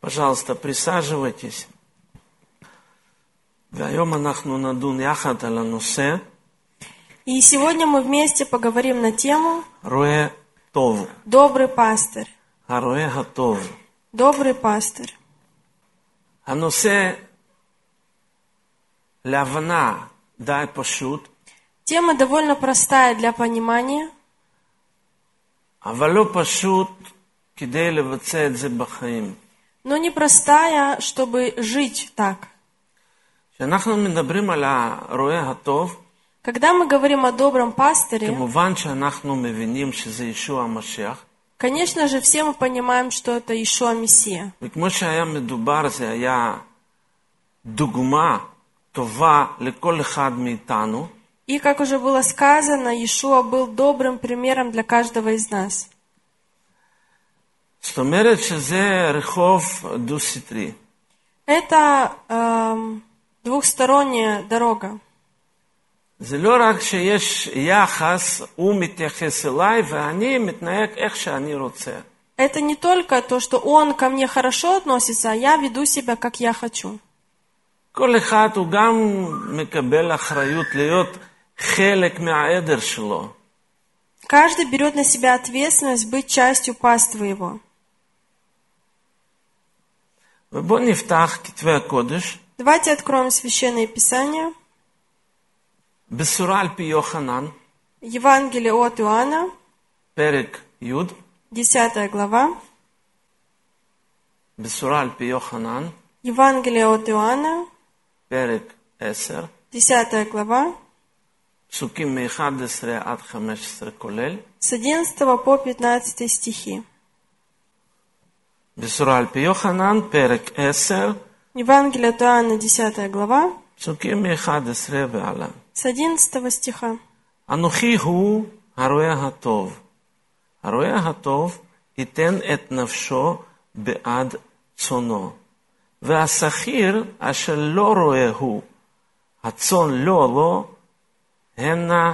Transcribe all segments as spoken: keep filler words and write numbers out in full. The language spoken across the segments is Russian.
пожалуйста, присаживайтесь. והיום אנחנו נדון יחד על הנושא. И сегодня мы вместе поговорим на тему רועה טוב. «Добрый пастырь». הרועה הטוב. Добрый пастырь. הנושא להבנה די פשוט. Тема довольно простая для понимания, אבל לא פשוט כדי לבצע את זה בחיים. но не простая, чтобы жить так. כשאנחנו מדברים על הרועה הטוב, Когда мы говорим о добром пастыре, כמובן שאנחנו מבינים שזה ישוע המשיח. конечно же, все мы понимаем, что это Иешуа Мессия. וכמו שהיה מדובר, זה היה דוגמה טובה לכל אחד מאיתנו. И, как уже было сказано, Иешуа был добрым примером для каждого из нас. זאת אומרת שזה רחוב דו-סטרי. Это эм, двухсторонняя дорога. זה לא רק שיש יחס, הוא מתייחס אליי ואני מתנהג איך שאני רוצה. Это не только то, что он ко мне хорошо относится, а я веду себя, как я хочу. כל אחד הוא גם מקבל אחריות להיות חלק מהעדר שלו. Каждый берет на себя ответственность быть частью паствы его. ובואו נפתח כתבי הקודש. Давайте откроем Священное Писание. בשורה על פי יוחנן. Евангелие от Иоанна. פרק י'. десятая глава. בשורה על פי יוחנן. Евангелие от Иоанна. פרק עשר. десятая глава. פסוקים מ-אחד עשר עד חמש עשרה כולל. С одиннадцатого по пятнадцатый стихи. בשורה על פי יוחנן, פרק עשר. Евангелие от Иоанна, десятая глава. פסוקים מ-אחד עשר והלאה. С одиннадцатого стиха. אנוכי הוא הרועה הטוב. הרועה הטוב ייתן את נפשו בעד צונו. והשכיר אשר לא רואה הוא, הצאן לא לו, הנה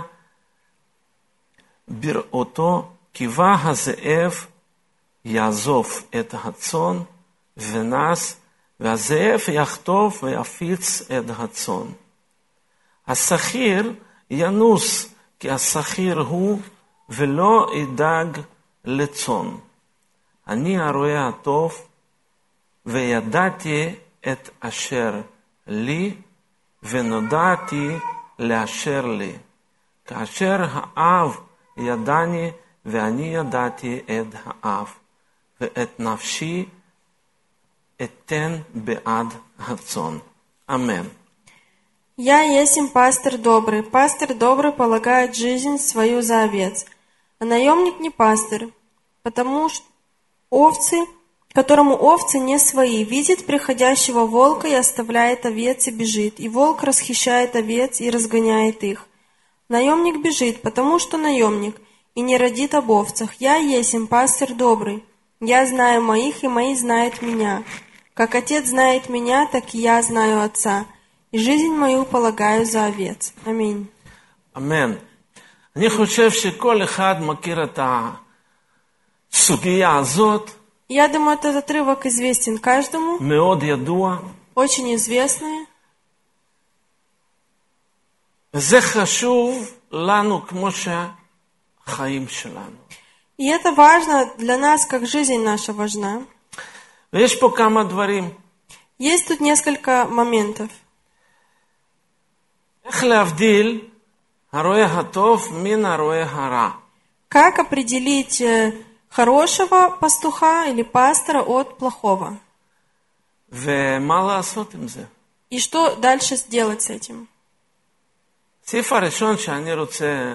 בראותו, קיווה הזאב יעזוב את הצאן ונס, והזאב יחטוף ויפיץ את הצאן. השכיר ינוס, כי השכיר הוא, ולא ידאג לצאן. אני הרועה הטוב, וידעתי את אשר לי, ונודעתי לאשר לי. כאשר האב ידעני, ואני ידעתי את האב, ואת נפשי אתן בעד הצאן. אמן. Я есмь пастырь добрый. Пастырь добрый полагает жизнь свою за овец. А наемник не пастырь, потому что овцы, которому овцы не свои, видит приходящего волка и оставляет овец и бежит. И волк расхищает овец и разгоняет их. Наемник бежит, потому что наемник, и не родит об овцах. Я есмь пастырь добрый. Я знаю моих, и мои знают меня. Как отец знает меня, так и я знаю отца. И жизнь мою полагаю за овец. Аминь. אמן. אני חושב שכל אחד מכיר את הסוגיה הזאת. Я думаю, этот отрывок известен каждому. מאוד ידוע. Очень известный. וזה חשוב לנו כמו שהחיים שלנו. И это важно для нас, как жизнь наша важна. ויש פה כמה דברים. Есть тут несколько моментов. איך להבדיל הרועה הטוב מן הרועה הרע? Как определить хорошего пастуха или пастора от плохого? ומה לעשות עם זה? И что дальше сделать с этим? הסעיף הראשון שאני רוצה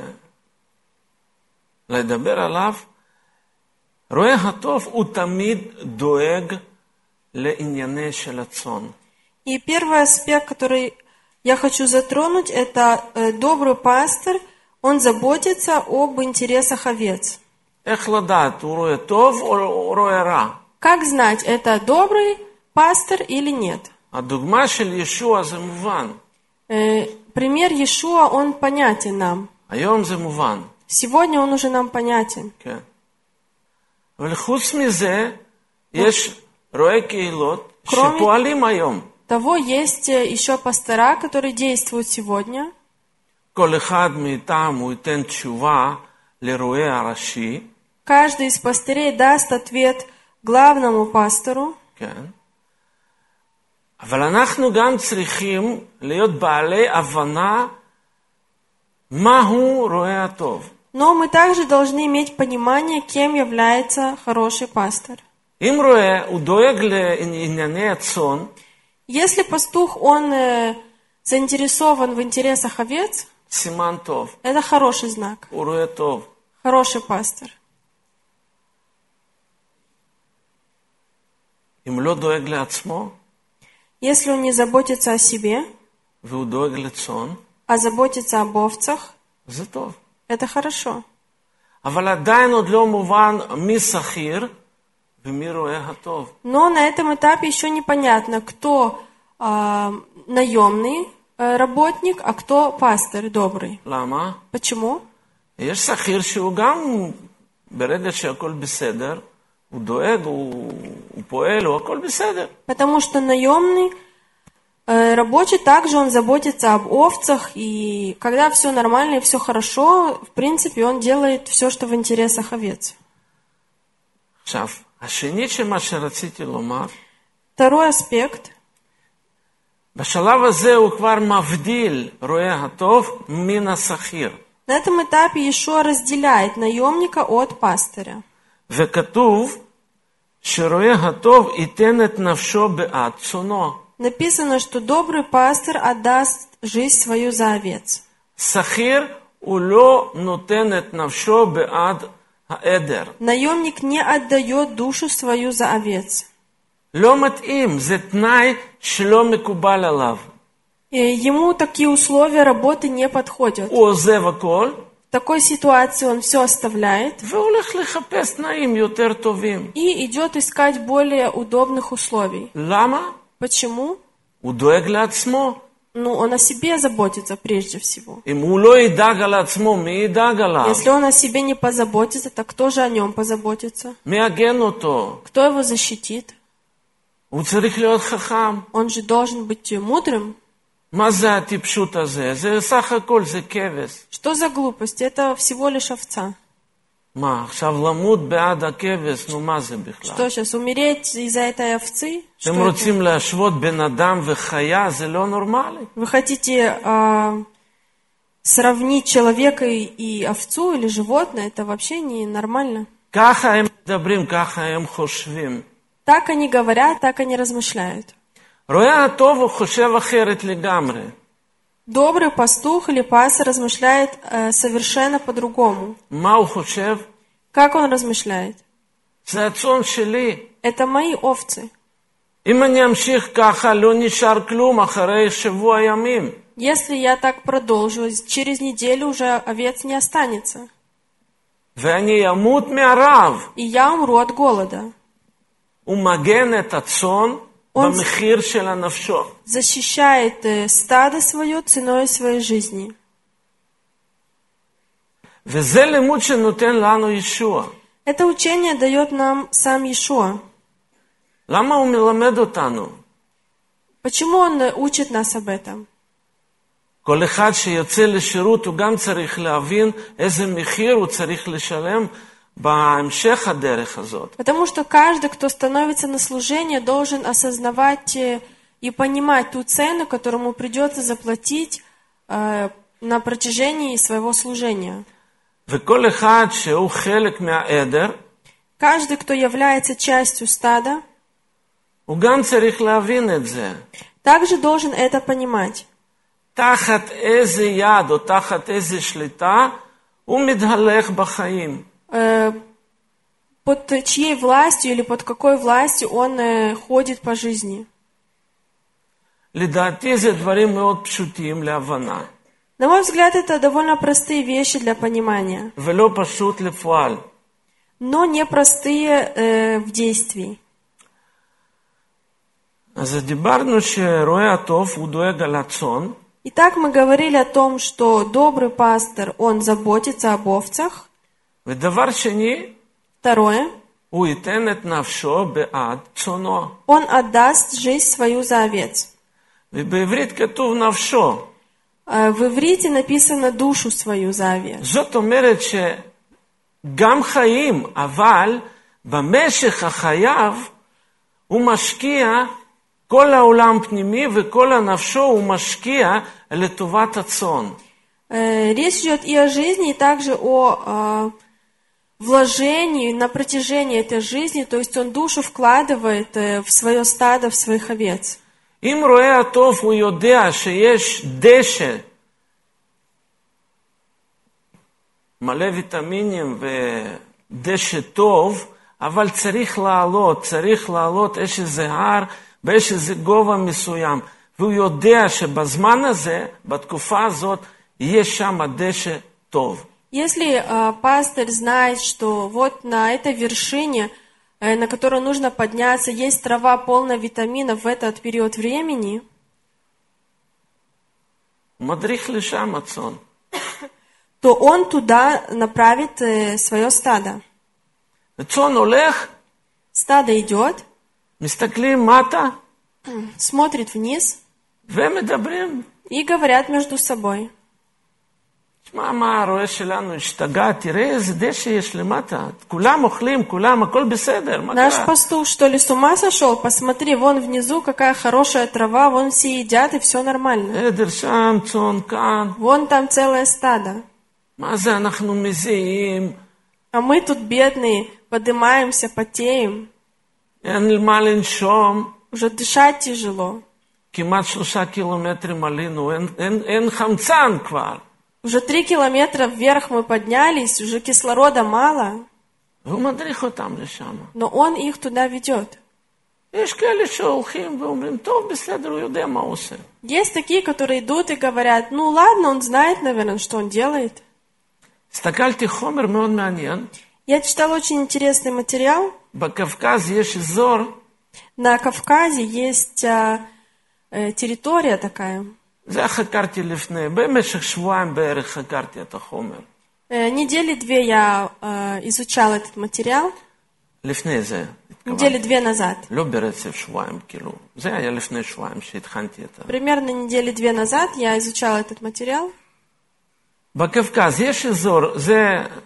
לדבר עליו, רועה הטוב הוא תמיד דואג לענייני של הצאן. И первый аспект, который я хочу затронуть, это э, добрый пастырь, он заботится об интересах овец. איך לדעת, הוא רועה טוב או רועה רע? Как знать, это добрый пастырь или нет? הדוגמה של ישוע זה מובן. Э, пример Иешуа, он понятен нам. היום זה מובן. Сегодня он уже нам понятен. כן. אבל חוץ מזה, יש רואי קהילות Кроме- שפועלים היום. Того есть э, еще пастора, которые действуют сегодня. כל אחד מאיתם הוא ייתן תשובה לרואי הראשי, Каждый из пастырей даст ответ главному пастору. כן? אבל אנחנו גם צריכים להיות בעלי הבנה מהו רועה הטוב. Но мы также должны иметь понимание, кем является хороший пастор. אם רועה הוא דואג לענייני הצאן, Если пастух, он э, заинтересован в интересах овец, סימן טוב, это хороший знак, הוא רועה טוב. хороший пастор. אם הוא לא דואג לעצמו, Если он не заботится о себе, והוא דואג לצאן, а заботится об овцах, זה טוב. это хорошо. אבל עדיין עוד לא מובן מי שכיר ומי רועה הטוב. Но на этом этапе еще непонятно, кто а, наемный э, работник, а кто пастор добрый. למה? Почему? יש שכיר שהוא גם, ברגע שהכל בסדר, הוא דואג, הוא, הוא פועל, הוא הכל בסדר. Потому что наемный э, рабочий также он заботится об овцах, и когда все нормально и все хорошо, в принципе, он делает все, что в интересах овец. עכשיו, השני שמה שרציתי לומר, Второй аспект. בשלב הזה הוא כבר מבדיל רועה הטוב מן השכיר. На этом этапе Иешуа разделяет наемника от пастыря. וכתוב שרועה הטוב ייתן את נפשו בעד צאנו. Написано, что добрый пастор отдаст жизнь свою за овец. שכיר הוא לא נותן את נפשו בעד העדר. Наемник не отдает душу свою за овец. לא מתאים, זה תנאי שלא מקובל עליו. И ему такие условия работы не подходят. הוא עוזב הכל, В такой ситуации он все оставляет והולך לחפש תנאים יותר טובים. и идет искать более удобных условий. למה? Почему? הוא דואג לעצמו. Ну, он о себе заботится прежде всего. אם הוא לא ידאג על עצמו, מי ידאג עליו? Если он о себе не позаботится, так кто же о нем позаботится? מי יגן אותו? Кто его защитит? הוא צריך להיות חכם. Он же должен быть мудрым. מה זה הטיפשות הזה? זה סך הכל, זה כבש. Что за глупость? Это всего лишь овца. מה, עכשיו למות בעד הכבש, נו מה זה בכלל? Что сейчас, умереть из-за этой овцы? Что אתם это? רוצים להשוות בן אדם וחיה, זה לא נורמלי. Вы хотите а, сравнить человека и, и овцу или животное? Это вообще не нормально. ככה הם מדברים, ככה הם חושבים. Так они говорят, так они размышляют. רואה הטוב הוא חושב אחרת לגמרי. Добрый пастух или пастор размышляет э, совершенно по-другому. מה הוא חושב? Как он размышляет? זה הצאן שלי. Это мои овцы. אם אני אמשיך ככה, לא נשאר כלום אחרי שבוע ימים. Если я так продолжу, через неделю уже овец не останется. ואני אמות מהרעב. И я умру от голода. הוא מגן את הצאן Он במחיר של הנפשו. защищает э, стадо свое ценой своей жизни. וזה לימוד שנותן לנו ישוע. Это учение дает нам сам Иешуа. למה הוא מלמד אותנו? Почему он э, учит нас об этом? כל אחד שיוצא לשירות הוא גם צריך להבין איזה מחיר הוא צריך לשלם בהמשך הדרך הזאת. Потому что каждый, кто становится на служение, должен осознавать э, и понимать ту цену, которую ему придется заплатить э, на протяжении своего служения. וכל אחד שהוא חלק מהעדר, Каждый, кто является частью стада, הוא גם צריך להבין את זה. также должен это понимать. תחת איזה יד או תחת איזה שליטה הוא מתהלך בחיים. Э, под чьей властью или под какой властью он э, ходит по жизни. לדעתי זה דברים מאוד פשוטים להבנה. На мой взгляд, это довольно простые вещи для понимания, ולא פשוט לפועל. но не простые э, в действии. אז דיברנו שרועה הטוב הוא דואג על הצאן, Итак, мы говорили о том, что добрый пастор, он заботится об овцах. ודבר שני, Второе, הוא ייתן את נפשו בעד צונו. Он отдаст жизнь свою за овец. ובעברית כתוב נפשו. А в иврите написано душу свою за овец. זאת אומרת שגם חיים, אבל במשך החייו הוא משקיע כל העולם פנימי וכל הנפשו הוא משקיע לטובת הצאן. Э, Речь идет и о жизни, и также о а, вложении на протяжении этой жизни, то есть он душу вкладывает э, в свое стадо, в своих овец. אם רואה הטוב הוא יודע שיש דשא מלא ויטמינים ודשא טוב, אבל צריך לעלות, צריך לעלות איזה הר באיזה גובה מסוים. והוא יודע שבזמן הזה, בתקופה הזאת, יש שם דשא טוב. Если э, пастырь знает, что вот на этой вершине, э, на которую нужно подняться, есть трава полная витаминов в этот период времени, הוא מדריך לשם הצאן. то он туда направит э, свое стадо. הצאן הולך, Стадо идет, מסתכלים מטה, смотрит вниз והם מדברים. и говорят между собой. תשמע, מה הרועה שלנו השתגע, תראה איזה דשא יש למטה. כולם אוכלים, כולם, הכל בסדר, מה Наш קרה? пастух, что ли, с ума сошел? Посмотри, вон внизу какая хорошая трава, вон все едят, и все нормально. עדר שם, צאן כאן. Вон там целое стадо. מה זה אנחנו מזיעים? А мы тут бедные, поднимаемся, потеем. אין מה לנשום. Уже дышать тяжело. כמעט שלושה קילומטרים עלינו, אין, אין, אין חמצן כבר. Уже три километра вверх мы поднялись, уже кислорода мало, והוא מדריך אותם לשם. но он их туда ведет. יש כאלה שהולכים ואומרים, טוב, בסדר, הוא יודע מה הוא עושה. Есть такие, которые идут и говорят, ну ладно, он знает, наверное, что он делает. הסתכלתי חומר מאוד מעניין. Я читала очень интересный материал. בקווקז יש אזור, На Кавказе есть а, э, территория такая. זה חקרתי לפני, במשך שבועיים בערך חקרתי את החומר. Э, недели две я э, изучала этот материал. לפני זה. Недели две назад. לא ברצף שבועיים, כאילו. זה היה לפני שבועיים שהתחנתי את ה... Примерно недели две назад я изучала этот материал. בקווקז יש אזור, זה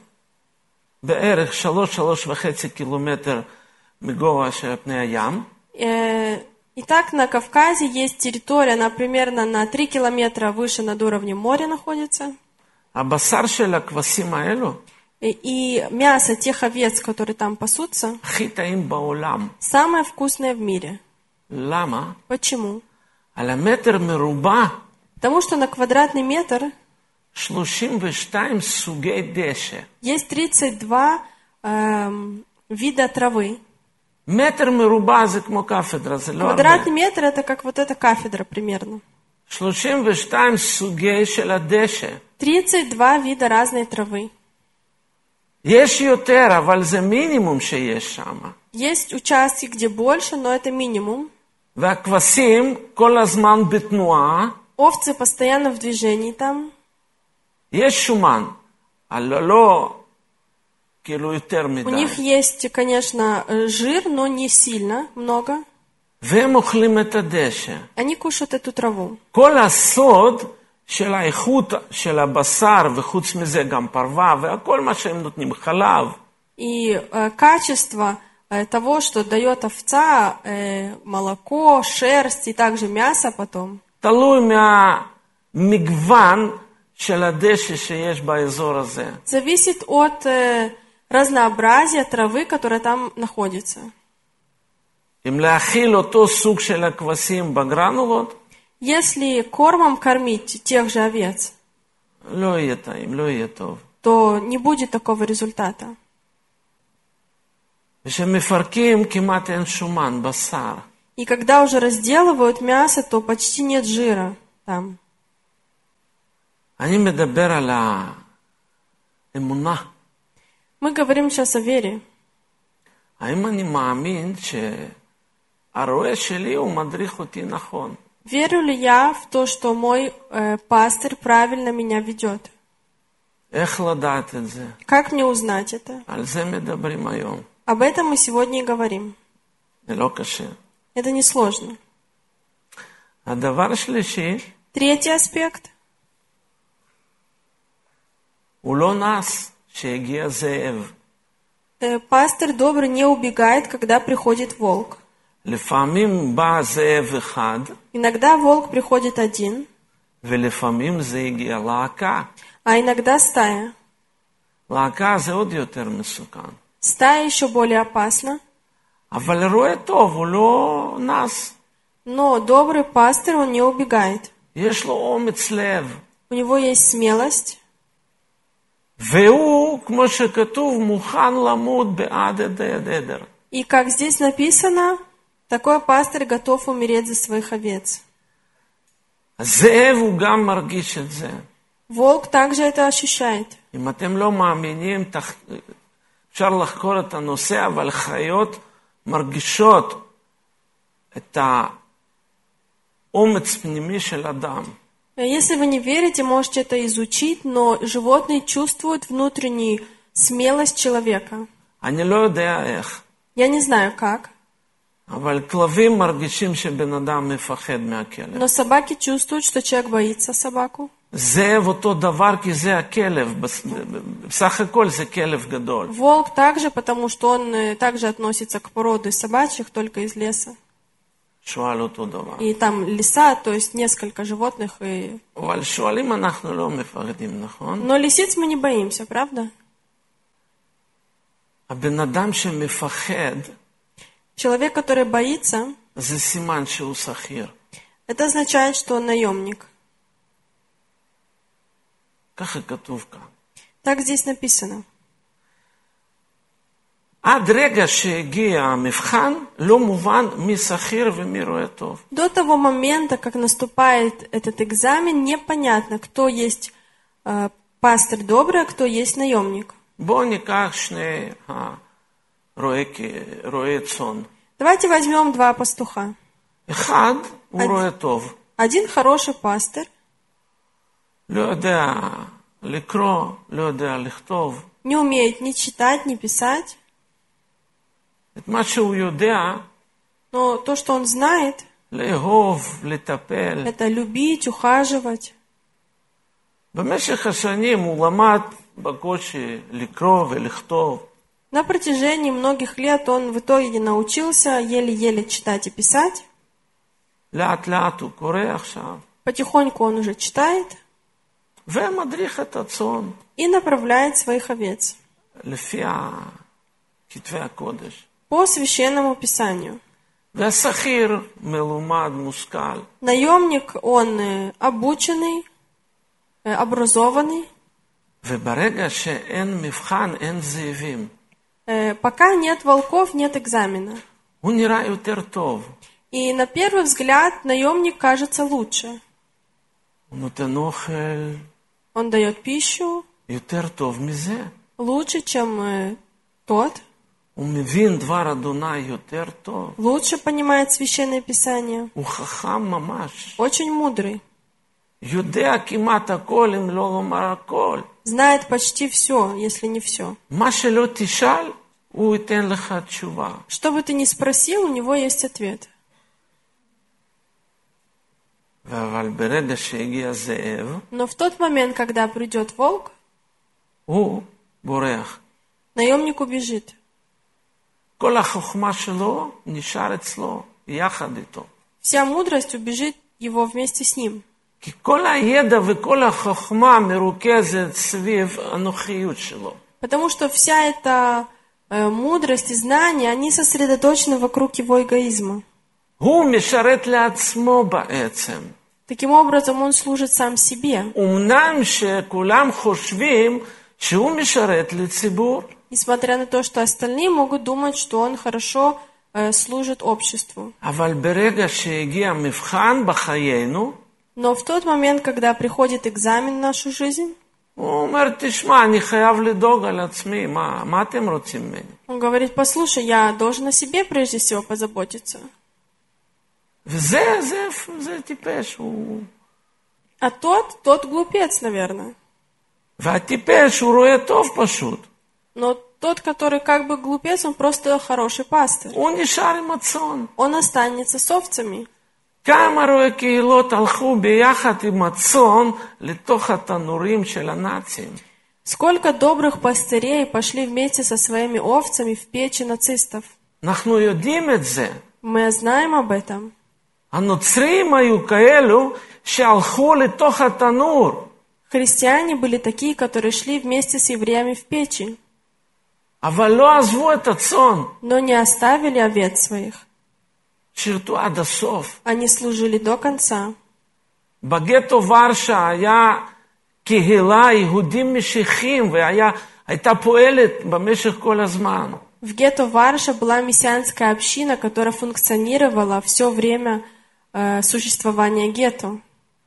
בערך שלוש, שלוש וחצי קילומטר מגובה של פני הים. Э, Итак, на Кавказе есть территория, она примерно на три километра выше над уровнем моря находится. הבשר של הכבשים האלו, И, и мясо тех овец, которые там пасутся, הכי טעים בעולם. самое вкусное в мире. למה? Почему? על המטר מרובע, Потому что на квадратный метр שלושים ושתיים סוגי דשא. есть тридцать два эм, вида травы. מטר מרובע זה כמו קפדרה, זה לא הרבה. Квадратный метр это как вот эта кафедра примерно. שלושים ושתיים סוגי של הדשא. тридцать два вида разной травы. יש יותר, אבל זה מינימום שיש שם. Есть участки, где больше, но это минимум. והכבשים כל הזמן בתנועה. Овцы постоянно в движении там. יש שומן, אבל לא כאילו יותר У מדי. них есть, конечно, жир, но не сильно много. והם אוכלים את הדשא. Они кушают эту траву. כל הסוד של האיכות של הבשר, וחוץ מזה גם פרווה, והכל מה שהם נותנים, חלב. И э, качество э, того, что дает овца, э, молоко, шерсть и также мясо потом, תלוי מהמגוון של הדשא שיש באזור הזה. зависит от э, разнообразия травы, которая там находится. אם להאכיל אותו סוג של הכבשים בגרנולות, Если кормом кормить тех же овец, לא יהיה טעים, לא יהיה טוב. то не будет такого результата. כשמפרקים כמעט אין שומן, בשר. И когда уже разделывают мясо, то почти нет жира там. אני מדבר על האמונה. Мы говорим сейчас о вере. האם אני מאמין שהרועה שלי הוא מדריך אותי נכון? Верю ли я в то, что мой э, пастырь правильно меня ведет? איך לדעת את זה? Как мне узнать это? על זה מדברים היום. Об этом мы сегодня и говорим. זה לא קשה. Это несложно. הדבר השלישי, Третий аспект. הוא לא נס שהגיע זאב. Э, Пастырь добрый не убегает, когда приходит волк. לפעמים בא זאב אחד, Иногда волк приходит один, ולפעמים זה הגיע להקה. а иногда стая. להקה זה עוד יותר מסוכן. Стая еще более опасна. אבל רואה טוב, הוא לא נס. Но добрый пастырь, он не убегает. יש לו אומץ לב. У него есть смелость. והוא, כמו שכתוב, מוכן למות בעד עדי עדר. И как здесь написано, такой пастырь готов умереть за своих овец. הזאב הוא גם מרגיש את זה. Волк также это ощущает. אם אתם לא מאמינים, תח... אפשר לחקור את הנושא, אבל חיות מרגישות את האומץ פנימי של אדם. Если вы не верите, можете это изучить, но животные чувствуют внутреннюю смелость человека. אני לא יודע איך, Я не знаю как, אבל כלבים מרגישים שבן אדם מפחד מהכלב. но собаки чувствуют, что человек боится собаку. זאב אותו דבר כי זה הכלב, בסך הכל זה כלב גדול. Волк также, потому что он э, также относится к породе собачьих, только из леса. שואל אותו דבר. И там лиса, то есть несколько животных. И... אבל שואלים אנחנו לא מפחדים, נכון? Но лисиц мы не боимся, правда? הבן אדם שמפחד, Человек, который боится, זה סימן שהוא שכיר. это означает, что он наемник. ככה כתוב כאן. Так здесь написано. עד רגע שהגיע המבחן, לא מובן מי שכיר ומי רואה טוב. До того момента, как наступает этот экзамен, непонятно, кто есть э, пастырь добрый, а кто есть наемник. בואו ניקח שני הרועי רועי צאן. Давайте возьмем два пастуха. אחד הוא Один. רואה טוב. Один хороший пастырь, לא יודע לקרוא, לא יודע לכתוב. не умеет ни читать, ни писать, את מה שהוא יודע, но то, что он знает, לאהוב, לטפל. это любить, ухаживать. במשך השנים הוא למד בקושי לקרוא ולכתוב. На протяжении многих лет он в итоге научился еле-еле читать и писать. לאט לאט הוא קורא עכשיו. Потихоньку он уже читает ומדריך את הצאן и направляет своих овец לפי כתבי הקודש. по священному писанию. והשכיר מלומד, מושכל. Наемник, он э, обученный, э, образованный. וברגע שאין מבחן, אין זאבים. Э, Пока нет волков, нет экзамена. הוא נראה יותר טוב. И на первый взгляд наемник кажется лучше. הוא נותן אוכל Он дает пищу יותר טוב מזה. лучше, чем э, тот. הוא מבין דבר אדוני יותר טוב. Лучше понимает священное писание. הוא חכם ממש. Очень мудрый. יודע כמעט הכל אם לא לומר הכל. Знает почти все, если не все. מה שלא תשאל, הוא ייתן לך תשובה. Что бы ты ни спросил, у него есть ответ. אבל ברגע שהגיע זאב, Но в тот момент, когда придет волк, הוא בורח. наемник убежит. כל החוכמה שלו נשאר אצלו, יחד איתו. Вся мудрость убежит его вместе с ним. כי כל הידע וכל החוכמה מרוכזת סביב הנוחיות שלו. Потому что вся эта э, מудрость и знания, они сосредоточены вокруг его эгоизма. הוא משרת לעצמו בעצם. Таким образом, он служит сам себе. אמנם שכולם חושבים שהוא משרת לציבור. Несмотря на то, что остальные могут думать, что он хорошо э, служит обществу. אבל ברגע שהגיע מבחן בחיינו, Но в тот момент, когда приходит экзамен в нашу жизнь, הוא אומר, תשמע, אני חייב לדאוג על עצמי, מה, מה אתם רוצים ממני? он говорит: послушай, я должен о себе прежде всего позаботиться. וזה, זה, זה טיפש, הוא... А тот, тот глупец, наверное. והטיפש הוא רואה טוב פשוט. Но тот, который как бы глупец, он просто хороший пастырь. הוא נשאר עם הצאן. Он останется с овцами. כמה רואי קהילות הלכו ביחד עם הצאן לתוך התנורים של הנאצים. Сколько добрых пастырей пошли вместе со своими овцами в печи нацистов. אנחנו יודעים את זה. Мы знаем об этом. הנוצרים היו כאלו שהלכו לתוך התנור. Христиане были такие, которые шли вместе с евреями в печи, אבל לא עזבו את הצאן. но не оставили овец своих. שירתו עד הסוף. Они служили до конца. בגטו ורשה היה קהילה יהודים משיחים והייתה פועלת במשך כל הזמן. В гетто Варша была мессианская община, которая функционировала все время э, существования гетто.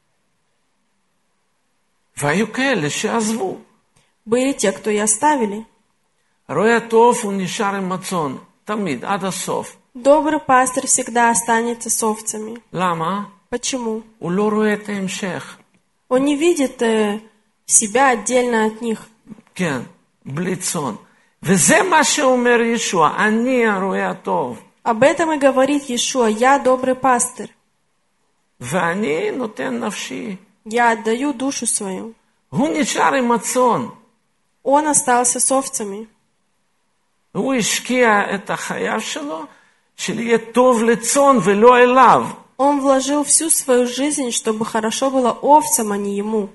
והיו כאלה שעזבו. Были те, кто и оставили. רואה הטוב הוא נשאר עם הצאן, תמיד, עד הסוף. Добрый пастырь всегда останется с овцами. למה? Почему? הוא לא רואה את ההמשך. Он не видит э, себя отдельно от них. כן, בלי צאן. וזה מה שאומר ישוע, אני הרואה הטוב. Об этом и говорит Иешуа: «Я добрый пастырь, ואני נותן נפשי. я отдаю душу свою». הוא נשאר עם הצאן. Он остался с овцами. הוא השקיע את החייו שלו, שיהיה טוב לצאן ולא אליו. Он вложил всю свою жизнь, чтобы хорошо было овцам, а не ему.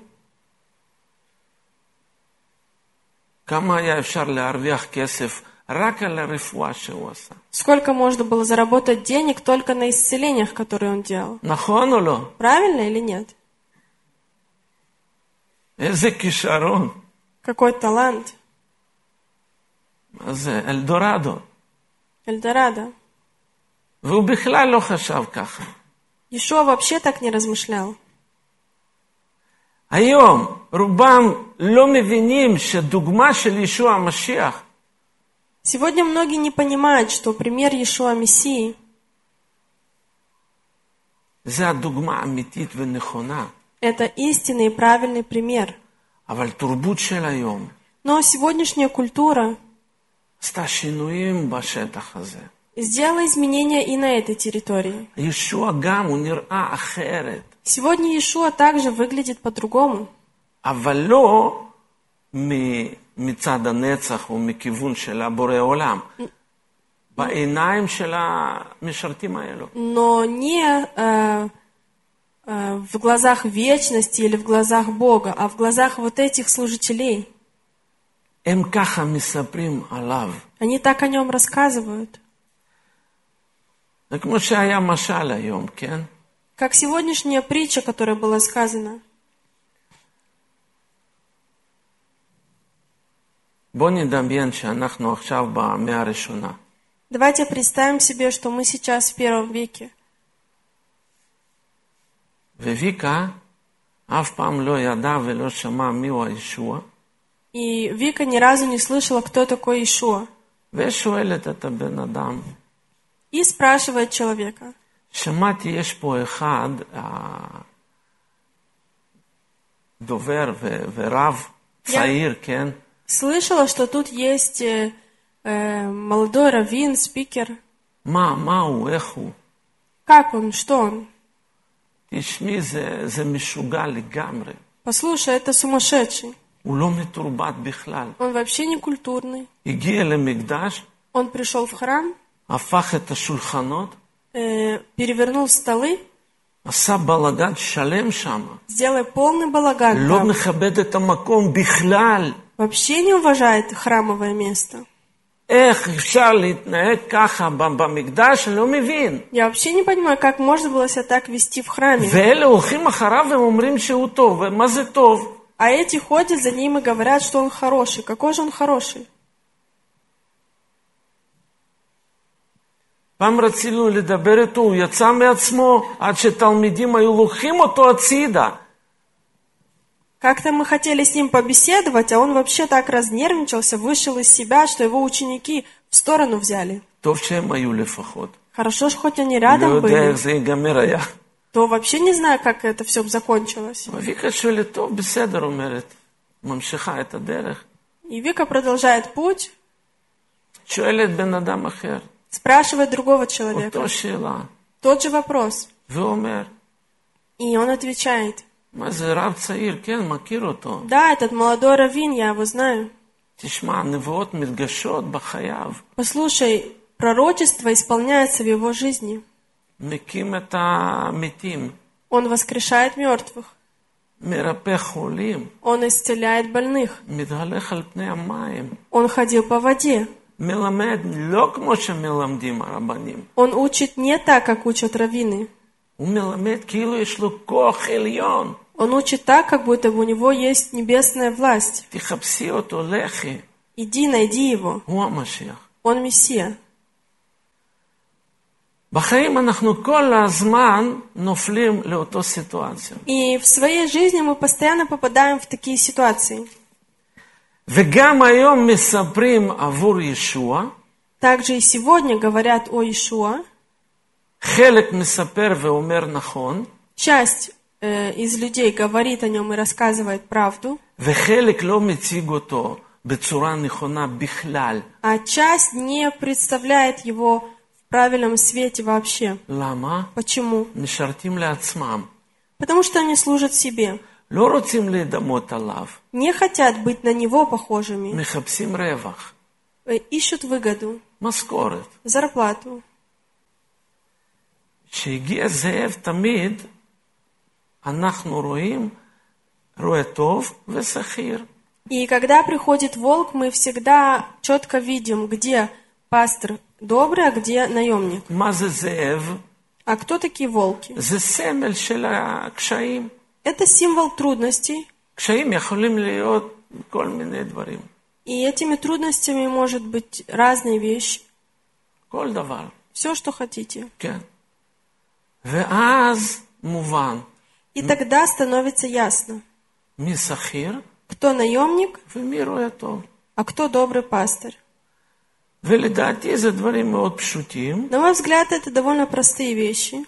כמה היה אפשר להרוויח כסף רק על הרפואה שהוא עשה? Сколько можно было заработать денег только на исцелениях, которые он делал? נכון או לא? Правильно или нет? איזה כישרון. Какой талант. מה זה? אלדורדו. Эльдорадо. והוא בכלל לא חשב ככה. Иешуа вообще так не размышлял. היום רובם לא מבינים שדוגמה של ישוע המשיח Сегодня многие не понимают, что пример Иешуа Мессии זה הדוגמה האמיתית ונכונה. – это истинный и правильный пример. אבל תרבות של היום Но сегодняшняя культура עשתה שינויים בשטח הזה. сделала изменения и на этой территории. ישוע גם הוא נראה אחרת. Сегодня Иешуа также выглядит по-другому. אבל לא מצד הנצח ומכיוון של הבורא עולם. בעיניים של המשרתים האלו. Но не э, э, в глазах вечности или в глазах Бога, а в глазах вот этих служителей. הם ככה מספרים עליו. Они так о нем рассказывают. זה כמו שהיה משל היום, כן? Как сегодняшняя притча, которая была сказана. בוא נדמיין שאנחנו עכשיו במאה הראשונה. Давайте представим себе, что мы сейчас в первом веке. וויקה אף פעם לא ידע ולא שמע מיהו הישוע. И Вика ни разу не слышала, кто такой Иешуа. ושואלת את הבן אדם. И спрашивает человека. שמעתי, יש פה אחד, דובר ורב צעיר, כן? Слышала, что тут есть э, э, молодой раввин, спикер. מה, מה הוא, איך הוא? Как он, что он? תשמעי, זה, זה משוגע לגמרי. Послушай, это сумасшедший. הוא לא מתורבת בכלל. Он вообще не культурный. הגיע למקדש, Он пришел в храм, הפך את השולחנות, э, перевернул столы, עשה בלגן שלם שם. сделал полный балаган. לא Там. מכבד את המקום בכלל. Вообще не уважает храмовое место. איך אפשר להתנהג ככה במקדש? אני לא מבין. Я вообще не понимаю, как можно было себя так вести в храме. ואלה הולכים אחריו ואומרים שהוא טוב. ומה זה טוב? А эти ходят за ним и говорят, что он хороший. Какой же он хороший? פעם רצינו לדבר איתו, הוא יצא מעצמו עד שתלמידים היו לוקחים אותו הצידה. Как-то мы хотели с ним побеседовать, а он вообще так разнервничался, вышел из себя, что его ученики в сторону взяли. טוב שהם היו לפחות. Хорошо, что хоть они לא рядом יודע были, איך זה ייגמר היה. то вообще не знаю, как это все закончилось. ויקה שואלת, טוב, בסדר, אומרת, ממשיכה את הדרך. И Вика продолжает путь. שואל את בן אדם אחר, спрашивает другого человека. אותו שאלה, Тот же вопрос. ואומר, И он отвечает: מה זה רב צעיר? כן, מכיר אותו. да, этот молодой раввин, я его знаю. תשמע, הנבואות מתגשות בחייו. Послушай, пророчество исполняется в его жизни. מקים את המתים, Он воскрешает мертвых. מרפא חולים, Он исцеляет больных. מתהלך על פני המים, Он ходил по воде. מלמד לא כמו שמלמדים הרבנים. Он учит не так, как учат раввины. הוא מלמד כאילו יש לו כוח עליון. Он учит так, как будто бы у него есть небесная власть. תחפשי אותו, לכי. Иди, найди его. הוא המשיח. Он Мессия. בחיים אנחנו כל הזמן נופלים לאותו סיטואציה. И в своей жизни мы постоянно попадаем в такие ситуации. וגם היום מספרים עבור ישוע, Также и сегодня говорят о Иешуа. חלק מספר ואומר נכון, Часть э, из людей говорит о нем и рассказывает правду, וחלק לא מציג אותו בצורה נכונה בכלל. а часть не представляет его в правильном свете вообще. למה? Почему? משרתים לעצמם. Потому что они служат себе. לא רוצים להידמות עליו. Не хотят быть на него похожими. מחפשים רווח. Э, Ищут выгоду, משכורת. зарплату. כשהגיע זאב תמיד, אנחנו רואים רועה טוב ושכיר. И когда приходит волк, мы всегда четко видим, где пастор добрый, а где наемник. מה זה זאב? А кто такие волки? זה סמל של הקשיים. Это символ трудностей. קשיים יכולים להיות כל מיני דברים. И этими трудностями может быть разные вещи. כל דבר. Все, что хотите. כן. ואז מובן. И тогда становится ясно, מי שכיר кто наемник, ומי רועה טוב. а кто добрый пастырь. ולדעתי זה דברים מאוד פשוטים. На мой взгляд, это довольно простые вещи.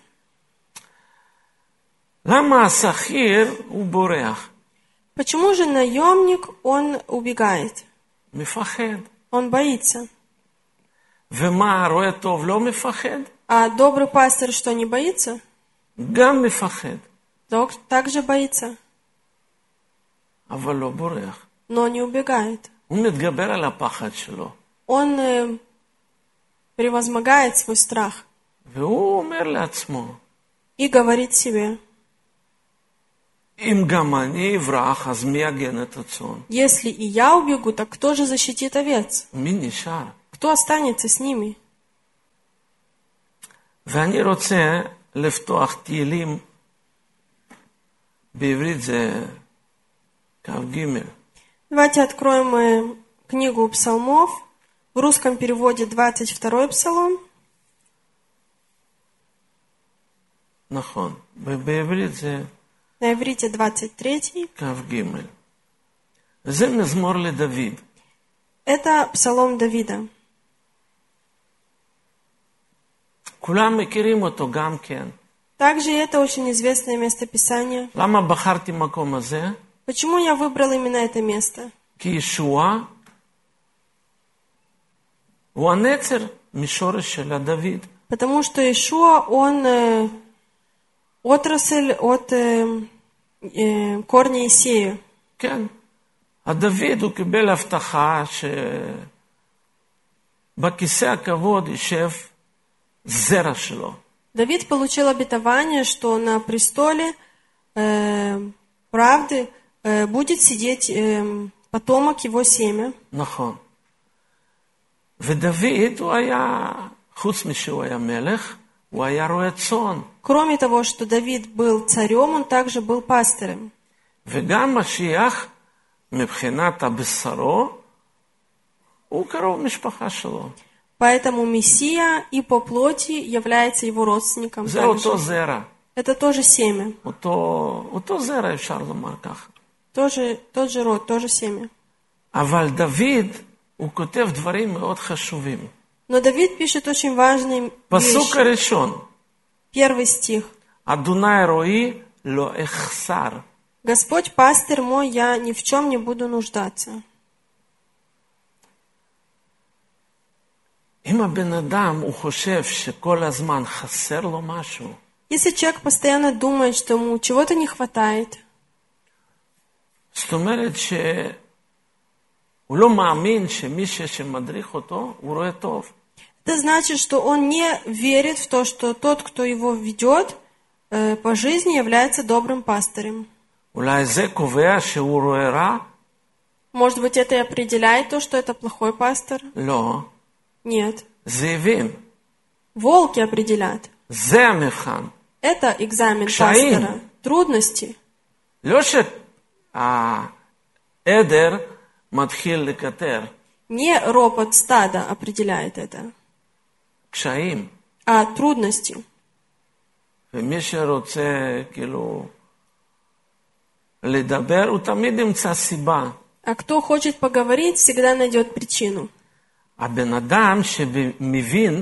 למה השכיר הוא בורח? Почему же наемник, он убегает? מפחד. Он боится. ומה, רועה טוב לא מפחד? А добрый пастырь что, не боится? גם מפחד, Док также боится, אבל לא בורח. но не убегает. הוא מתגבר על הפחד שלו. Он э, превозмогает свой страх והוא אומר לעצמו, и говорит себе: אם גם אני אברח, אז מי יגן את הצאן? если и я убегу, так кто же защитит овец? מי נשאר? Кто останется с ними? ואני רוצה לפתוח תהילים, בעברית זה כ"ג. Давайте откроем э, книгу псалмов. В русском переводе двадцать второй псалом. נכון, ובעברית זה На иврите двадцать третий. כ"ג. זה מזמור לדוד. Это псалом Давида. כולם מכירים אותו גם כן. Также это очень известное местописание. למה בחרתי מקום הזה? Почему я выбрал именно это место? כי ישוע הוא הנצר משורש של הדוד. Потому что Иешуа, он э, отрасль от э, э, корня Исея. כן. הדוד הוא קיבל הבטחה שבכיסא הכבוד יישב זרע שלו. Давид получил обетование, что на престоле э, правды э, будет сидеть э, потомок его семя. נכון. ודוד הוא היה, חוץ משהוא היה מלך, הוא היה רועה צאן. Кроме того, что Давид был царем, он также был пастырем. וגם משיח, מבחינת הבשרו, הוא קרוב משפחה שלו. Поэтому Мессия и по плоти является его родственником. זה также. אותו זרע. Это тоже семя. אותו, אותו זרע אפשר לומר ככה. Тоже, тот же род, тоже семя. אבל דוד, הוא כותב דברים מאוד חשובים. Но Давид пишет очень важные פסוק вещи. הראשון, Первый стих. אדוני רועי לא אחסר. Господь пастырь мой, я ни в чем не буду нуждаться. אם הבן אדם הוא חושב שכל הזמן חסר לו משהו, Если человек постоянно думает, что ему чего-то не хватает, זאת אומרת שהוא לא מאמין שמי שמדריך אותו, הוא רואה טוב. это значит, что он не верит в то, что тот, кто его ведет э, по жизни, является добрым пастырем. אולי זה קובע שהוא רואה רע? Может быть, это и определяет то, что это плохой пастор? לא. Нет. זאבים. Волки определят. זה המבחן. Это экзамен קשיים. пастора. Трудности. לא שהעדר מתחיל לקטר. Не ропот стада определяет это, קשיים. а трудности. ומי שרוצה כאילו לדבר, הוא תמיד ימצא סיבה. А кто хочет поговорить, всегда найдет причину. הבן אדם שמבין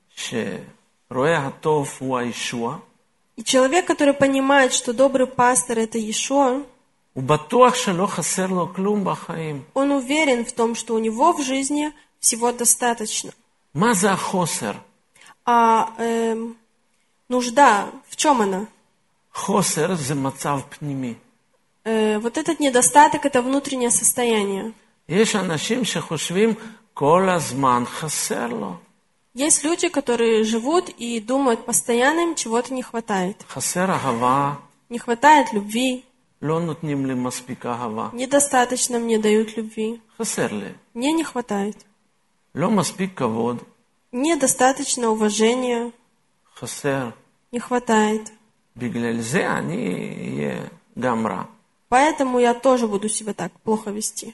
שרואה הטוב הוא הישוע, И человек, который понимает, что добрый пастор – это Иешуа, הוא בטוח שלא חסר לו כלום בחיים. он уверен в том, что у него в жизни всего достаточно. מה זה החוסר? А эм, нужда, в чем она? חוסר זה מצב פנימי. Э, вот этот недостаток – это внутреннее состояние. יש אנשים שחושבים כל הזמן חסר לו. Есть люди, которые живут и думают, постоянно им чего-то не хватает. חסר אהבה, Не хватает любви, לא נותנים לי מספיק אהבה. недостаточно мне дают любви. חסר לי. Мне не хватает. לא מספיק כבוד, Недостаточно уважения, חסר. не хватает. בגלל זה אני אהיה גם רע. Поэтому я тоже буду себя так плохо вести.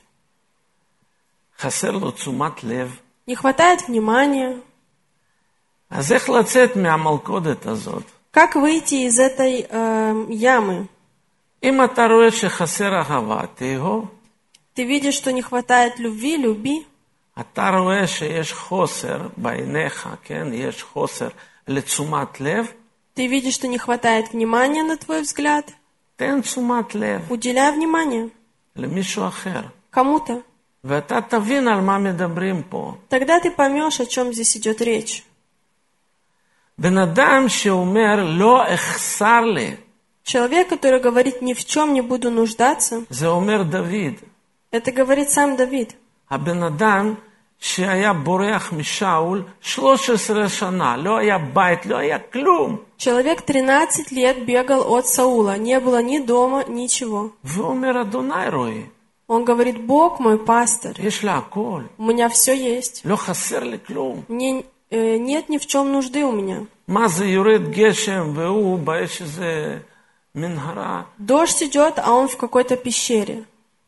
חסר לו תשומת לב. Не хватает внимания. אז איך לצאת מהמלכודת הזאת? Как выйти из этой э, ямы? אם אתה רואה שחסר אהבה, תאהוב. Ты видишь, что не хватает любви, люби. אתה רואה שיש חוסר בעיניך, כן? יש חוסר לתשומת לב. Ты видишь, что не хватает внимания, на твой взгляд. תן תשומת לב Уделяй внимание למישהו אחר. кому-то. ואתה תבין על מה מדברים פה. Тогда ты поймешь, о чем здесь идет речь. בן אדם שאומר לא אחסר לי, Человек, который говорит, ни в чем не буду нуждаться, זה אומר דוד. это говорит сам Давид. הבן אדם שהיה בורח משאול שלוש עשרה שנה, לא היה בית, לא היה כלום. Человек тринадцать лет бегал от Саула, не было ни дома, ничего. והוא אומר, אדוני רואי, Он говорит, Бог мой пастор, יש לה הכל, у меня все есть. לא חסר לי כלום. Мне э, нет ни в чем нужды у меня. מה זה יורד גשם והוא באש איזה מנהרה? Дождь идет, а он в какой-то пещере.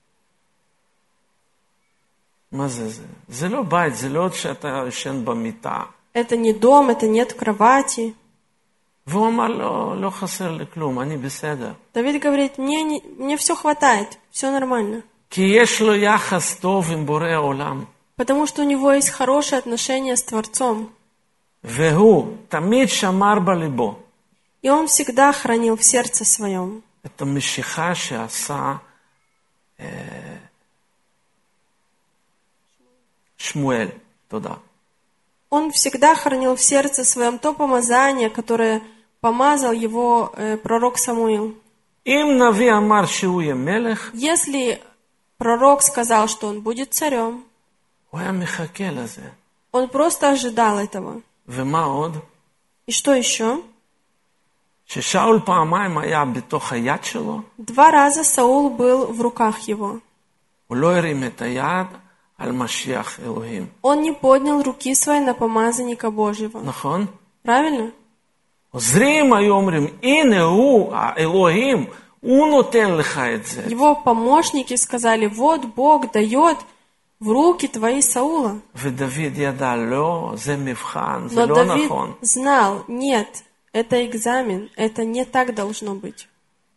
מה זה זה? זה לא בית, זה לא שאתה ישן במיטה. Это не дом, это нет кровати. והוא אמר, לא, לא חסר לי כלום, אני בסדר. Давид говорит, мне, не, мне все хватает, все нормально. כי יש לו יחס טוב עם בורא העולם. Потому что у него есть хорошие отношения с Творцом. והוא תמיד שמר בליבו И он всегда хранил в сердце своем את המשיכה שעשה אה, שמואל. תודה. Он всегда хранил в сердце своем то помазание, которое помазал его э, пророк Самуил. אם נביא אמר שהוא יהיה מלך, Если пророк сказал, что он будет царем, הוא היה מחכה לזה. он просто ожидал этого. ומה עוד? И что еще? ששאול פעמיים היה בתוך היד שלו, Два раза Саул был в руках его. הוא לא הרים את היד על משיח אלוהים. Он не поднял руки свои на помазанника Божьего. נכון? Правильно? עוזרים היו אומרים, הנה הוא, האלוהים, הוא נותן לך את זה. Его помощники сказали, вот Бог дает в руки твои Саула. ודוד ידע, לא, זה מבחן, זה Но לא Давид נכון. знал, нет, это экзамен, это не так должно быть.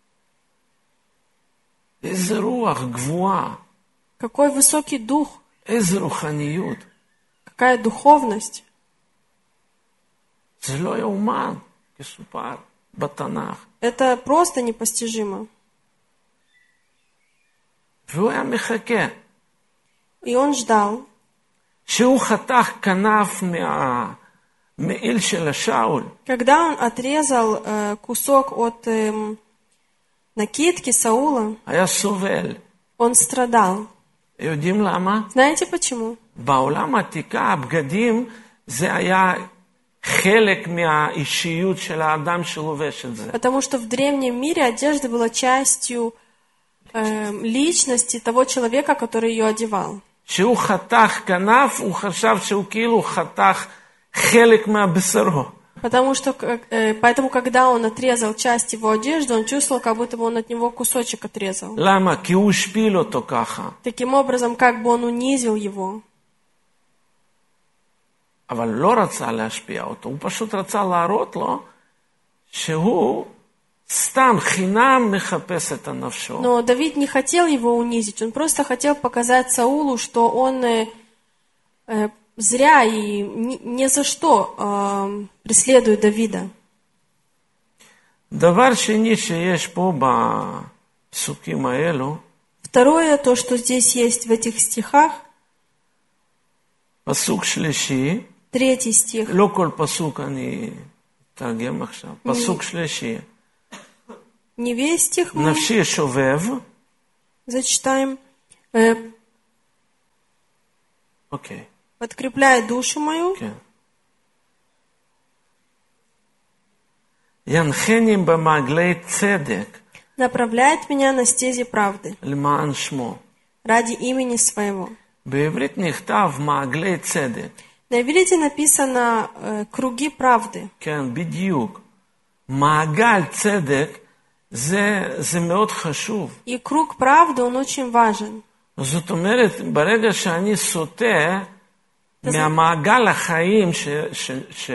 איזה רוח גבוהה, Какой высокий дух, איזה רוחניות. какая духовность. זה לא יאומן, כסופר בתנ"ך. Это просто непостижимо. והוא היה מחכה И он ждал, שהוא חתך כנף מהמעיל של השאול, Когда он отрезал э, кусок от эм, накидки Саула, היה סובל. он страдал. יודעים למה? Знаете почему? בעולם העתיקה הבגדים זה היה חלק מהאישיות של האדם שלובש את זה. Потому что в древнем мире одежда была частью э, личности того человека, который ее одевал. כשהוא חתך כנף, הוא חשב שהוא כאילו חתך חלק מהבשרו. Потому что, э, поэтому, когда он отрезал часть его одежды, он чувствовал, как будто бы он от него кусочек отрезал. למה? כי הוא השפיל אותו ככה. Таким образом, как бы он унизил его. אבל לא רצה להשפיע אותו, הוא פשוט רצה להראות לו שהוא סתם חינם מחפש את הנפשו. Но Давид не хотел его унизить, он просто хотел показать Саулу, что он э, э, зря и ни, ни за что э, преследует Давида. דבר שני שיש פה בפסוקים האלו, Второе, то, что здесь есть в этих стихах, פסוק שלישי, третий стих. לא כל פסוק אני אתרגם עכשיו, פסוק שלישי. Не весь стих мы נפשי שובב, зачитаем. Э, אוקיי, подкрепляет душу мою, כן. ינחני במעגלי צדק направляет меня на стези правды למען שמו. ради имени своего. בעברית נכתב מעגלי צדק. На иврите написано э, круги правды. כן, בדיוק. מעגל צדק זה, זה מאוד חשוב. И круг правды, он очень важен. זאת אומרת, ברגע שאני סוטה מהמעגל החיים ש, ש, ש,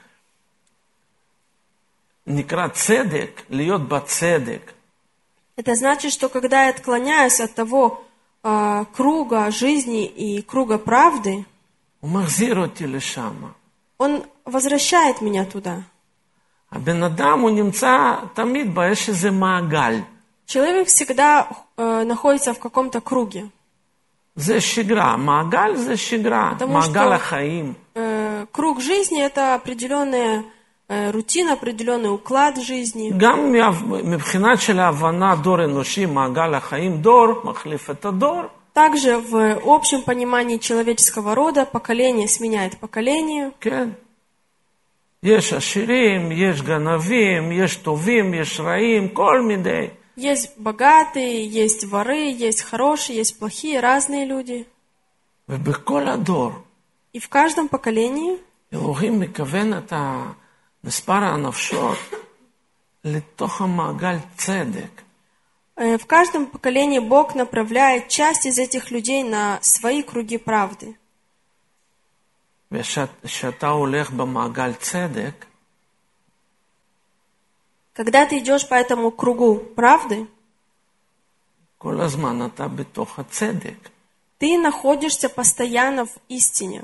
נקרא צדק, להיות בצדק. Это значит, что когда я отклоняюсь от того э, круга жизни и круга правды, הוא מחזיר אותי לשם. он возвращает меня туда. הבן אדם הוא נמצא תמיד באיש איזה מעגל. Человек всегда э, находится в каком-то круге. זה שגרה, מעגל זה שגרה, מעגל החיים. Э, круг жизни – это определенная э, рутина, определенный уклад жизни. גם מבחינת של ההבנה דור אנושי, מעגל החיים, דור מחליף את הדור. Также в общем понимании человеческого рода поколение сменяет поколение. כן. יש עשירים, יש גנבים, יש טובים, יש רעים, כל מיני. Есть богатые, есть воры, есть хорошие, есть плохие, разные люди. ובכל הדור, И в каждом поколении אלוהים מכוון את מספר הנפשות לתוך המעגל צדק. э, в каждом поколении Бог направляет часть из этих людей на свои круги правды. וכשאתה הולך במעגל צדק, Когда ты идешь по этому кругу правды, כל הזמן אתה בתוך הצדק. ты находишься постоянно в истине.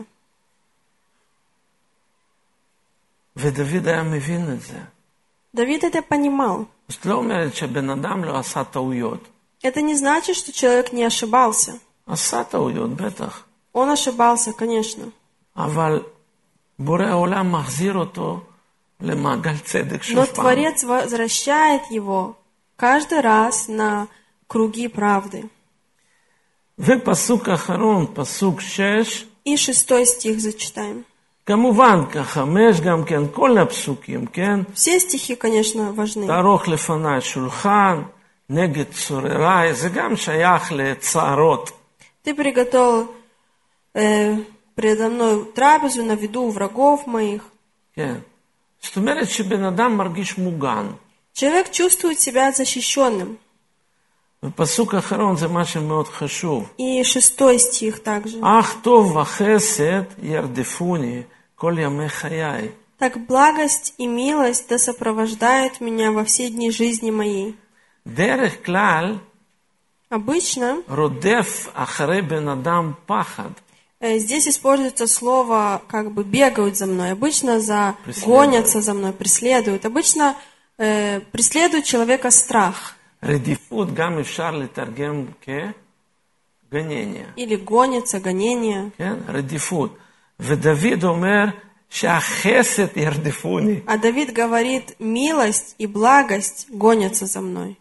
ודוד היה מבין את זה. Давид это понимал. זאת לא אומרת שבן אדם לא עשה טעויות. Это не значит, что человек не ошибался. עשה טעויות, בטח. Он ошибался, конечно. אבל בורא העולם מחזיר אותו למעגל צדק Но שוב פעם. Творец возвращает его каждый раз на круги правды. ופסוק אחרון, פסוק שש, И шестой стих зачитаем. כמובן, כחמש גם כן, כל הפסוקים, כן? Все стихи, конечно, важны. תערוך לפני שולחן, נגד צורריי, זה גם שייך לצערות. Ты приготовил э, предо мной трапезу на виду у врагов моих. כן. זאת אומרת שבן אדם מרגיש מוגן. Человек чувствует себя защищенным. ופסוק אחרון זה מה שמאוד חשוב. И шестой стих также. אך טוב וחסד ירדפוני כל ימי חיי. Так благость и милость да сопровождают меня во все дни жизни моей. דרך כלל Обычно רודף אחרי בן אדם пахад. э, здесь используется слово как бы бегают за мной. Обычно за Преследуют. гонятся за мной, преследуют. Обычно э, преследует человека страх. רדיפות גם אפשר לתרגם גנניה. или гонится, гонение. כן? רדיפות. ודוד אומר שהחסד ירדפוני. А Давид говорит, милость и благость гонятся за мной.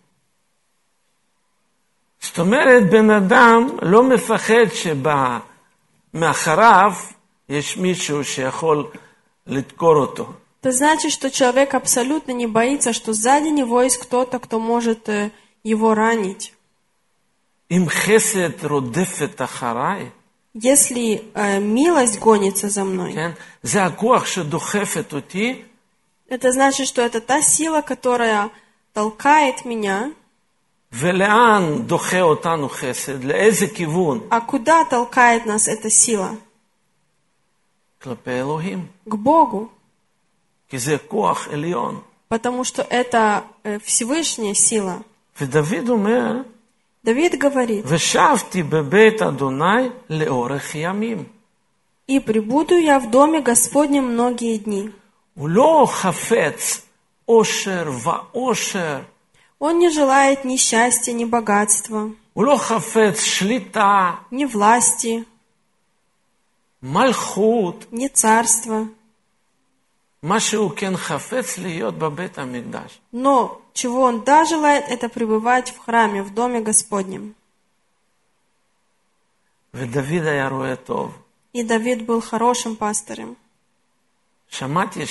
זאת אומרת, בן אדם לא מפחד שמאחריו יש מישהו שיכול לדקור אותו. Это значит, что человек абсолютно не боится, что сзади него есть кто-то, кто может э, его ранить. אם חסד רודפת אחריי, Если э, милость гонится за мной, כן? זה הכוח שדוחפת אותי, это значит, что это та сила, которая толкает меня. ולאן דוחה אותנו חסד? לאיזה כיוון? А куда толкает нас эта сила? כלפי אלוהים. К Богу. כי זה כוח עליון. Потому что это э, Всевышняя сила. ודוד אומר, Давид говорит, ושבתי בבית אדוני לאורך ימים. «И пребуду я в доме Господнем многие дни». הוא לא חפץ עושר ועושר. Он не желает ни счастья, ни богатства, הוא לא חפץ שליטה, ни власти, מלכות. ни царства. מה שהוא כן חפץ להיות בבית המקדש. Но чего он да желает, это пребывать в храме, в доме Господнем. ודוד היה רואה טוב. И Давид был хорошим пастырем. שמעתי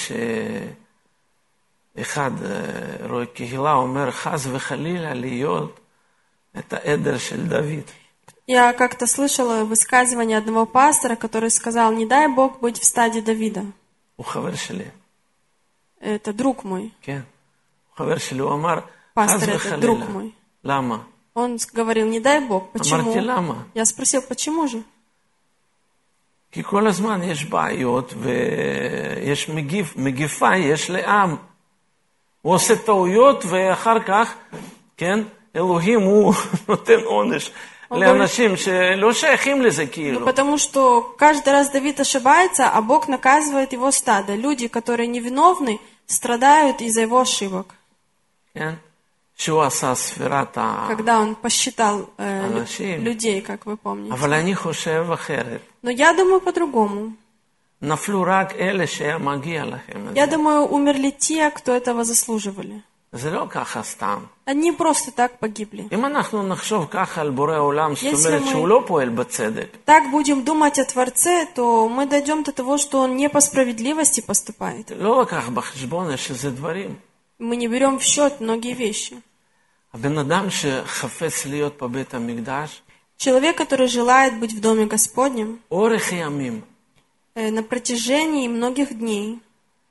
שאחד רואה קהילה אומר חס וחלילה להיות את העדר של דוד. Я как-то слышала высказывание одного пастора, который сказал, не дай Бог быть в стаде Давида. הוא חבר שלי. Это друг мой. כן. הוא חבר שלי, הוא אמר חס Пастор, это друг וחלילה. мой. למה? Он говорил, не дай Бог. Почему? אמרתי למה? Я спросил, почему же? כי כל הזמן יש בעיות ויש מגיף, מגיפה, יש לעם. הוא עושה טעויות ואחר כך, כן, אלוהים הוא נותן עונש לאנשים שלא שייכים לזה כאילו. Ну, потому что каждый раз Давид ошибается, а Бог наказывает его стадо. Люди, которые невиновны, страдают из-за его ошибок. כן? שהוא עשה ספירת ה... Когда он посчитал э, лю- אנשים. людей, как вы помните. אבל אני חושב אחרת. Но я думаю по-другому. נפלו רק אלה שהיה מגיע לכם. Я думаю, умерли те, кто этого заслуживали. זה לא ככה סתם. Они просто так погибли. אם אנחנו נחשוב ככה על בורא עולם, זאת Если אומרת мы- שהוא לא פועל בצדק. Так будем думать о Творце, то мы дойдем до того, что Он не по справедливости поступает. לא לקח בחשבון שזה דברים. Мы не берем в счет многие вещи. הבן אדם שחפץ להיות בבית המקדש, Человек, который желает быть в Доме Господнем, אורך ימים. э, на протяжении многих дней,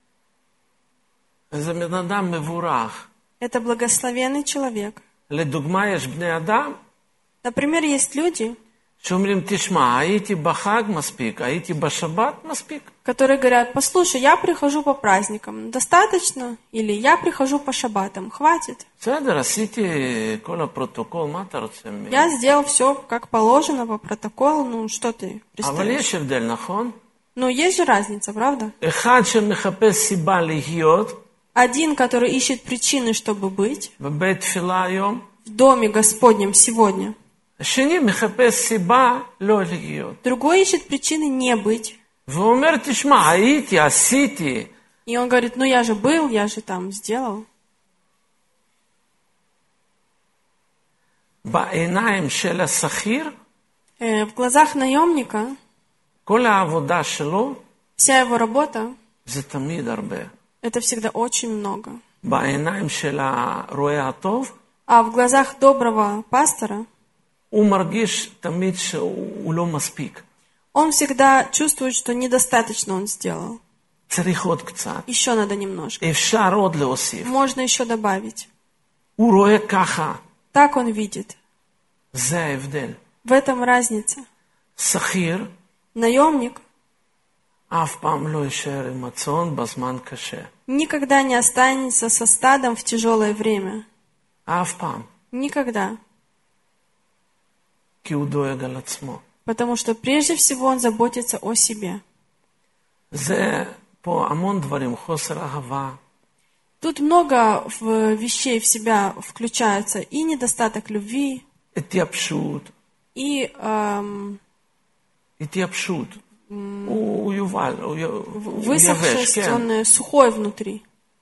זה בן אדם מבורך. это благословенный человек. לדוגמה, יש בני אדם Например, есть люди, שאומרים, תשמע, הייתי בחג מספיק, הייתי בשבת מספיק. которые говорят, послушай, я прихожу по праздникам, достаточно? Или я прихожу по шаббатам, хватит? בסדר, עשיתי כל הפרוטוקול, מה אתה רוצה ממני? Я сделал все как положено по протоколу, ну что ты אבל пристаешь? יש הבדל, נכון? Но есть же разница, правда? אחד שמחפש סיבה להיות Один, который ищет причины, чтобы быть בבית תפילה היום, в Доме Господнем сегодня. השני מחפש סיבה לא להיות. Другой ищет причины не быть. והוא אומר, תשמע, הייתי, עשיתי. И он говорит, ну я же был, я же там сделал. בעיניים של השכיר, Э, в глазах наемника כל העבודה שלו, вся его работа זה תמיד הרבה. это всегда очень много. בעיניים של הרואה הטוב, А в глазах доброго пастора הוא מרגיש תמיד שהוא לא מספיק. он всегда чувствует, что недостаточно он сделал. צריך עוד קצת. Еще надо немножко. אפשר עוד להוסיף. Можно еще добавить. הוא רואה ככה. Так он видит. זה ההבדל. В этом разница. שכיר Наемник אף פעם לא יישאר עם הצאן בזמן קשה. никогда не останется со стадом в тяжелое время. אף פעם. Никогда. כי הוא דואג על עצמו. Потому что прежде всего он заботится о себе. זה פה המון דברים, חוסר אהבה, Тут много в- вещей в себя включаются. И недостаток любви, התייבשות, и и эм, התייבשות. הוא, הוא יובל, הוא, הוא высохшесть, יבש, כן. он э, сухой внутри.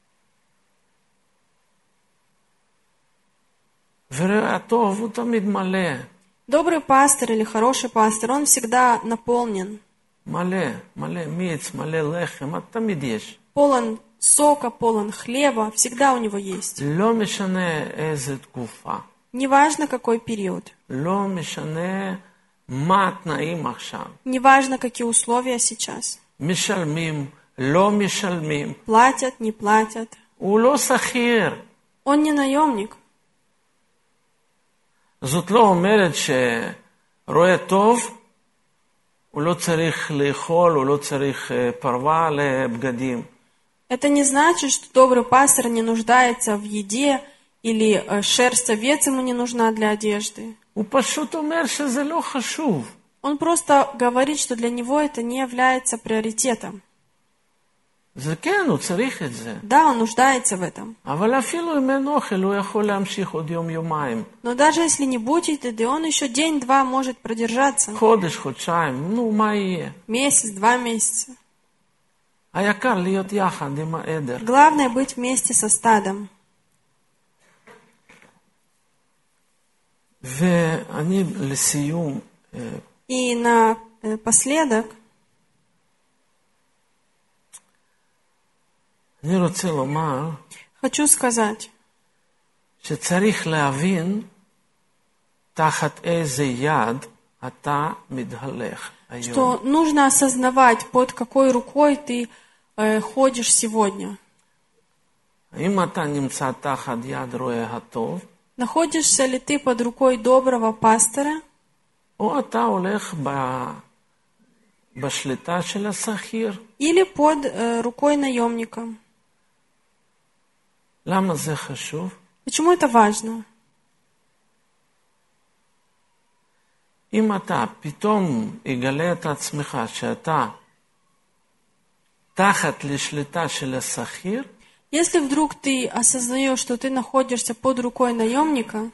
ורע הטוב הוא תמיד מלא. Добрый пастор или хороший пастор, он всегда наполнен. מלא, מלא מיץ, מלא לחם, תמיד יש. Полон сока, полон хлеба, всегда у него есть. לא משנה איזה תקופה. Неважно, какой период. לא משנה מה התנאים עכשיו. Неважно, какие условия сейчас. משלמים, לא משלמים. Платят, не платят. הוא לא שכיר. Он не наемник. זאת לא אומרת שרואה טוב, הוא לא צריך לאכול, הוא לא צריך פרווה לבגדים. Это не значит, что добрый пастор не нуждается в еде или э, шерсть овец ему не нужна для одежды. הוא פשוט אומר שזה לא חשוב. Он просто говорит, что для него это не является приоритетом. זה כן, הוא צריך את זה. Да, он нуждается в этом. אבל אפילו אם אין אוכל, הוא יכול להמשיך עוד יום-יומיים. Но даже если не будет еды, он еще день-два может продержаться. חודש, חודשיים, נו, מה יהיה? Месяц, два месяца. העיקר להיות יחד עם העדר. Главное быть вместе со стадом. ואני לסיום, И напоследок אני רוצה לומר, хочу сказать, שצריך להבין תחת איזה יד אתה מתהלך היום. что нужно осознавать, под какой рукой ты э, ходишь сегодня. האם אתה נמצא תחת יד רואה הטוב, Находишься ли ты под рукой доброго пастора, או אתה הולך ב... בשליטה של השכיר? или под э, рукой наемника? למה זה חשוב? Почему это важно? אם אתה פתאום יגלה את עצמך שאתה תחת לשליטה של השכיר, Если вдруг ты осознаешь, что ты находишься под рукой наемника,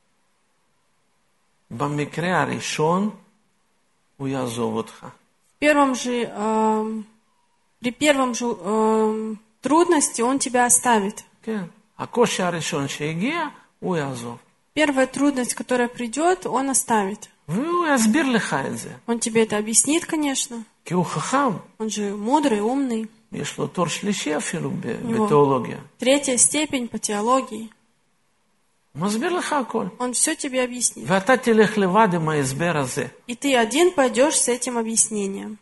במקרה הראשון הוא יעזוב אותך. в первом же, э, при первом же э, трудности он тебя оставит. כן, הקושי הראשון שהגיע, הוא יעזוב. Первая трудность, которая придет, он оставит. והוא יסביר לך את זה. Он тебе это объяснит, конечно. כי הוא חכם. Он же мудрый, умный. יש לו תואר שלישי אפילו בתיאולוגיה. Третья степень по теологии. הוא מסביר לך הכל. Он все тебе объяснит. ואתה תלך לבד עם ההסבר הזה. И ты один пойдешь с этим объяснением.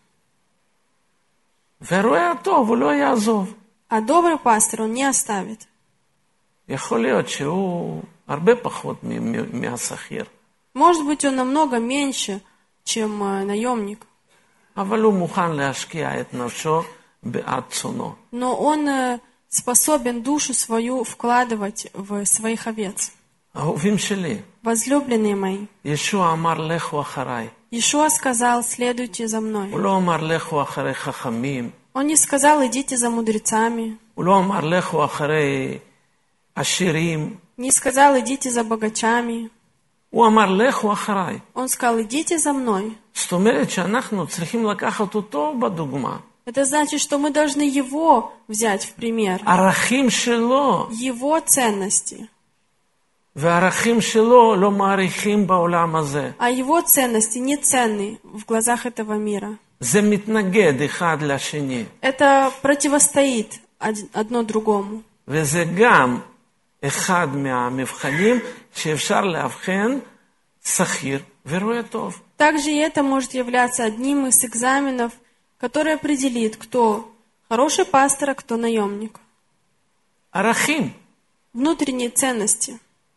והרואה הטוב, הוא לא יעזוב. А добрый пастор он не оставит. יכול להיות שהוא הרבה פחות מהשכיר. Может быть, он намного меньше, чем э, наемник. אבל הוא мухан להשקיע את נפשו בעד צונו. Но он э, способен душу свою вкладывать в своих овец. אהובים שלי, Возлюбленные мои, ישוע אמר לכו אחריי. Иешуа сказал, следуйте за мной. הוא לא אמר לכו אחרי חכמים. Он не сказал, идите за мудрецами. הוא לא אמר לכו אחרי עשירים. Не сказал, идите за богачами. הוא אמר לכו אחריי. Он сказал, идите за мной. זאת אומרת שאנחנו צריכים לקחת אותו בדוגמה. Это значит, что мы должны его взять в пример. ערכים שלו. Его ценности. והערכים שלו לא מעריכים בעולם הזה. А его ценности не ценны в глазах этого мира. זה מתנגד אחד לשני. Это противостоит одно другому. וזה גם אחד מהמבחנים שאפשר להבחן שכיר ורואה טוב. Также и это может являться одним из экзаменов, который определит, кто хороший пастор, а кто наемник. ערכים. Внутренние ценности.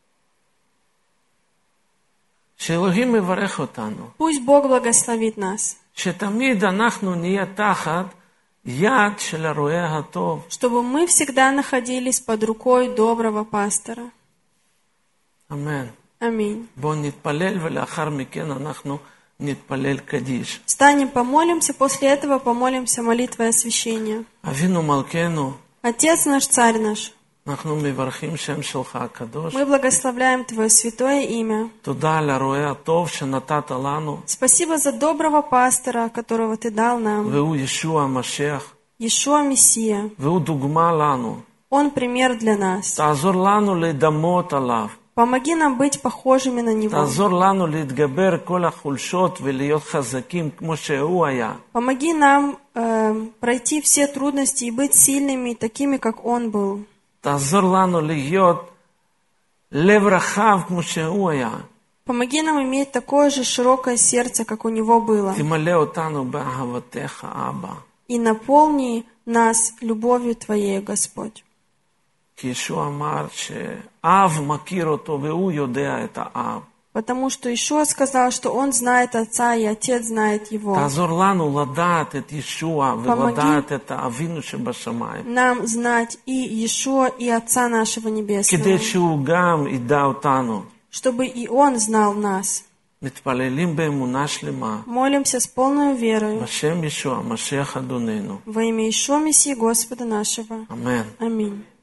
שאלוהים מברך אותנו. Пусть Бог благословит нас. שתמיד אנחנו נהיה תחת יד של הרואה הטוב. Чтобы мы всегда находились под рукой доброго пастора. אמן. Аминь. בואו נתפלל ולאחר מכן אנחנו נתפלל קדיש. Встанем, помолимся, после этого помолимся молитвой освящения. אבינו מלכנו, Отец наш, царь наш, אנחנו מברכים שם שלך הקדוש. Мы благословляем Твое святое имя. תודה על הרועה הטוב שנתת לנו, Спасибо за доброго пастора, которого Ты дал нам. והוא ישוע המשיח, Иешуа Мессия. והוא דוגמה לנו. Он пример для нас. תעזור לנו לדמות עליו. Помоги нам быть похожими на Него. תעזור לנו להתגבר כל החולשות ולהיות חזקים כמו שהוא היה. Помоги нам э, пройти все трудности и быть сильными, такими, как Он был. תעזור לנו להיות לב רחב כמו שהוא היה. Помоги нам иметь такое же широкое сердце, как у Него было. תמלא אותנו באהבתך, אבא. И наполни нас любовью Твоей, Господь. כי ישוע אמר שאב מכיר אותו והוא יודע את האב. Потому что Иешуа сказал, что Он знает Отца, и Отец знает Его. תעזור לנו לדעת את ישוע ולדעת את אבינו שבשמיים. Нам знать и Иешуа, и Отца нашего Небесного. כדי שהוא גם ידע אותנו. Чтобы и Он знал нас. מתפללים באמונה שלמה. Молимся с полной верой. בשם ישוע, משיח אדוננו. Во имя Иешуа Мессии Господа нашего. אמן. Аминь.